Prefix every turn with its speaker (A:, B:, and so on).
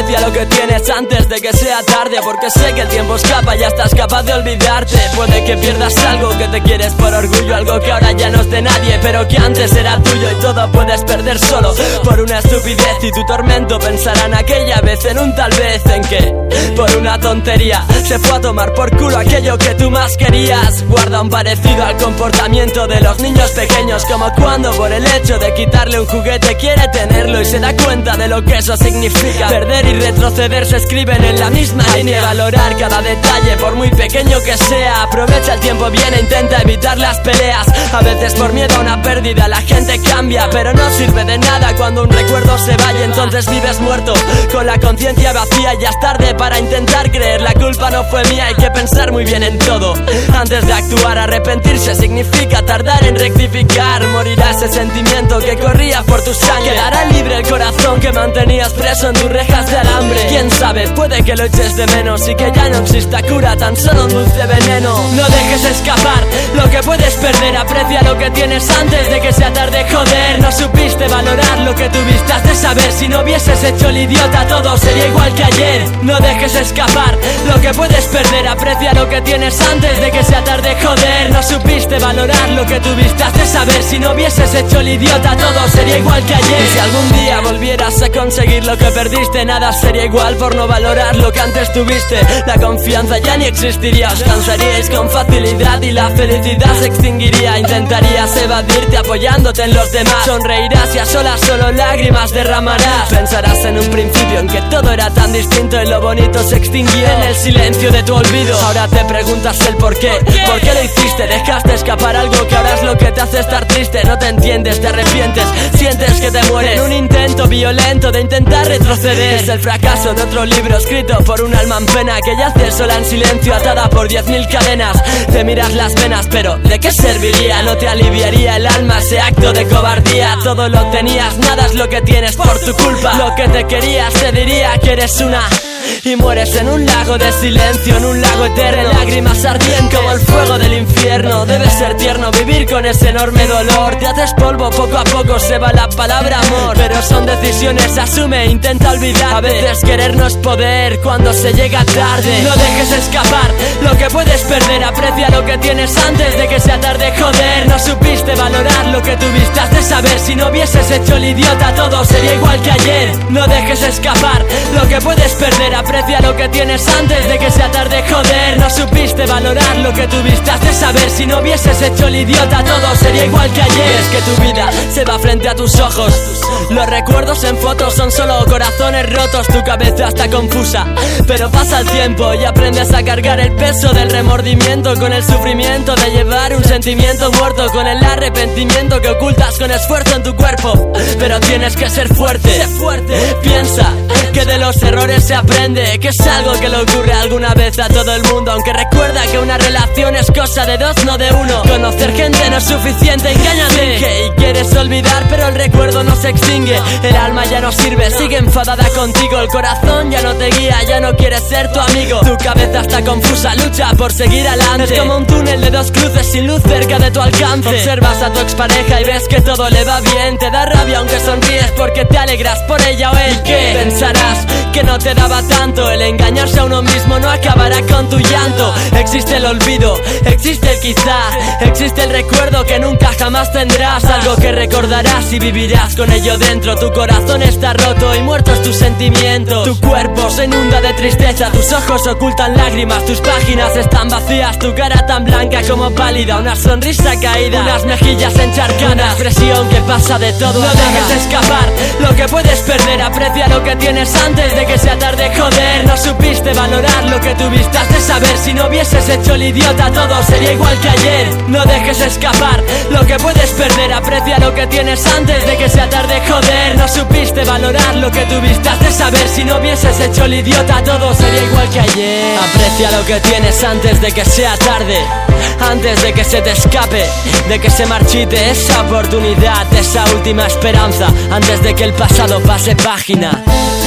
A: Aprecia lo que tienes antes de que sea tarde, porque sé que el tiempo escapa, ya estás capaz de olvidarte. Puede que pierdas algo que te quieres por orgullo, algo que ahora ya no es de nadie, pero que antes era tuyo. Y todo puedes perder solo por una estupidez, y tu tormento pensará en aquella vez, en un tal vez en que por una tontería se fue a tomar por culo aquello que tú más querías. Guarda un parecido al comportamiento de los niños pequeños, como cuando por el hecho de quitarle un juguete quiere tenerlo y se da cuenta de lo que eso significa. Perder y retroceder se escriben en la misma línea. Valorar cada detalle por muy pequeño que sea. Aprovecha el tiempo bien e intenta evitar las peleas. A veces por miedo a una pérdida la gente cambia, pero no sirve de nada cuando un recuerdo se vaya. Entonces vives muerto, con la conciencia vacía. Ya es tarde para intentar creer, la culpa no fue mía. Hay que pensar muy bien en todo antes de actuar. Arrepentirse significa tardar en rectificar. Morirá ese sentimiento que corría por tu sangre. Quedará libre el corazón que mantenías preso en tus rejas de alambre. Quién sabe, puede que lo eches de menos y que ya no exista cura, tan solo un dulce veneno. No dejes escapar lo que puedes perder. Aprecia lo que tienes antes de que sea tarde, joder. No supiste valorar lo que tuviste, has de saber. Si no hubieses hecho el idiota, todo sería igual que ayer. No dejes escapar lo que puedes perder. Aprecia lo que tienes antes de que sea tarde, joder. No supiste valorar lo que tuviste, has de saber. Si no hubieses hecho el idiota, todo sería igual que ayer. Y si algún día volvieras a conseguir lo que perdiste, nada sería igual por no valorar lo que antes tuviste. La confianza ya ni existiría, os cansaríais con facilidad y la felicidad se extinguiría. Intentarías evadirte apoyándote en los demás. Sonreirás y a solas solo lágrimas derramarás. Pensarás en un principio en que todo era tan distinto y lo bonito se extinguió en el silencio de tu olvido. Ahora te preguntas el por qué lo hiciste. Dejaste escapar algo que ahora es lo que te hace estar triste. No te entiendes, te arrepientes, sientes que te mueres en un intento violento de intentar retroceder. Es el fracaso de otro libro escrito por un alma en pena que yace sola en silencio, atada por 10.000 cadenas. Te miras las venas, pero ¿de qué serviría? No te aliviaría el alma ese acto de cobardía. Todo lo tenías, nada es lo que tienes por tu culpa. Lo que te querías te diría que eres una y mueres en un lago de silencio, en un lago eterno, lágrimas ardientes como el fuego del infierno. Debe ser tierno vivir con ese enorme dolor. Te haces polvo, poco a poco se va la palabra amor, pero son decisiones, asume, intenta olvidar. A veces querer no es poder cuando se llega tarde. No dejes escapar lo que puedes perder. Aprecia lo que tienes antes de que sea tarde, joder. No supiste valorar lo que tuviste, has de saber. Si no hubieses hecho el idiota, todo sería igual que ayer. No dejes escapar lo que puedes perder. Aprecia lo que tienes antes de que sea tarde, joder. No supiste valorar lo que tuviste, has de saber. Si no hubieses hecho el idiota, todo sería igual que ayer. Es que tu vida se va frente a tus ojos. Los recuerdos en fotos son solo corazones rotos. Tu cabeza está confusa, pero pasa el tiempo y aprendes a cargar el peso del remordimiento con el sufrimiento de llevar un sentimiento muerto, con el arrepentimiento que ocultas con esfuerzo en tu cuerpo. Pero tienes que ser fuerte, sé fuerte. Piensa que de los errores se aprende, que es algo que le ocurre alguna vez a todo el mundo. Aunque recuerda que una relación es cosa de dos, no de uno. Conocer gente no es suficiente, engáñate. Y quieres olvidar, pero el recuerdo no se extingue. El alma ya no sirve, sigue enfadada contigo. El corazón ya no te guía, ya no quiere ser tu amigo. Tu cabeza está confusa, lucha por seguir adelante. Es como un túnel de dos cruces sin luz cerca de tu alcance. Observas a tu expareja y ves que todo le va bien. Te da rabia aunque sonríes porque te alegras por ella o él. ¿Qué pensarás? Que no te daba tanto. El engañarse a uno mismo no acabará con tu llanto. Existe el olvido, existe el quizá, existe el recuerdo que nunca jamás tendrás. Algo que recordarás y vivirás con ello dentro. Tu corazón está roto y muerto es tu sentimiento. Tu cuerpo se inunda de tristeza, tus ojos ocultan lágrimas, tus páginas están vacías. Tu cara tan blanca como pálida, una sonrisa caída, unas mejillas encharcadas, una expresión que pasa de todo. No dejes escapar lo que puedes perder. Aprecia lo que tienes antes de que sea tarde, joder. No supiste valorar lo que tuviste, has de saber. Si no hubieses hecho el idiota, todo sería igual que ayer. No dejes escapar lo que puedes perder. Aprecia lo que tienes antes de que sea tarde, joder. No supiste valorar lo que tuviste, has de saber. Si no hubieses hecho el idiota, todo sería igual que ayer. Aprecia lo que tienes antes de que sea tarde, antes de que se te escape, de que se marchite esa oportunidad, esa última esperanza, antes de que el pasado pase página.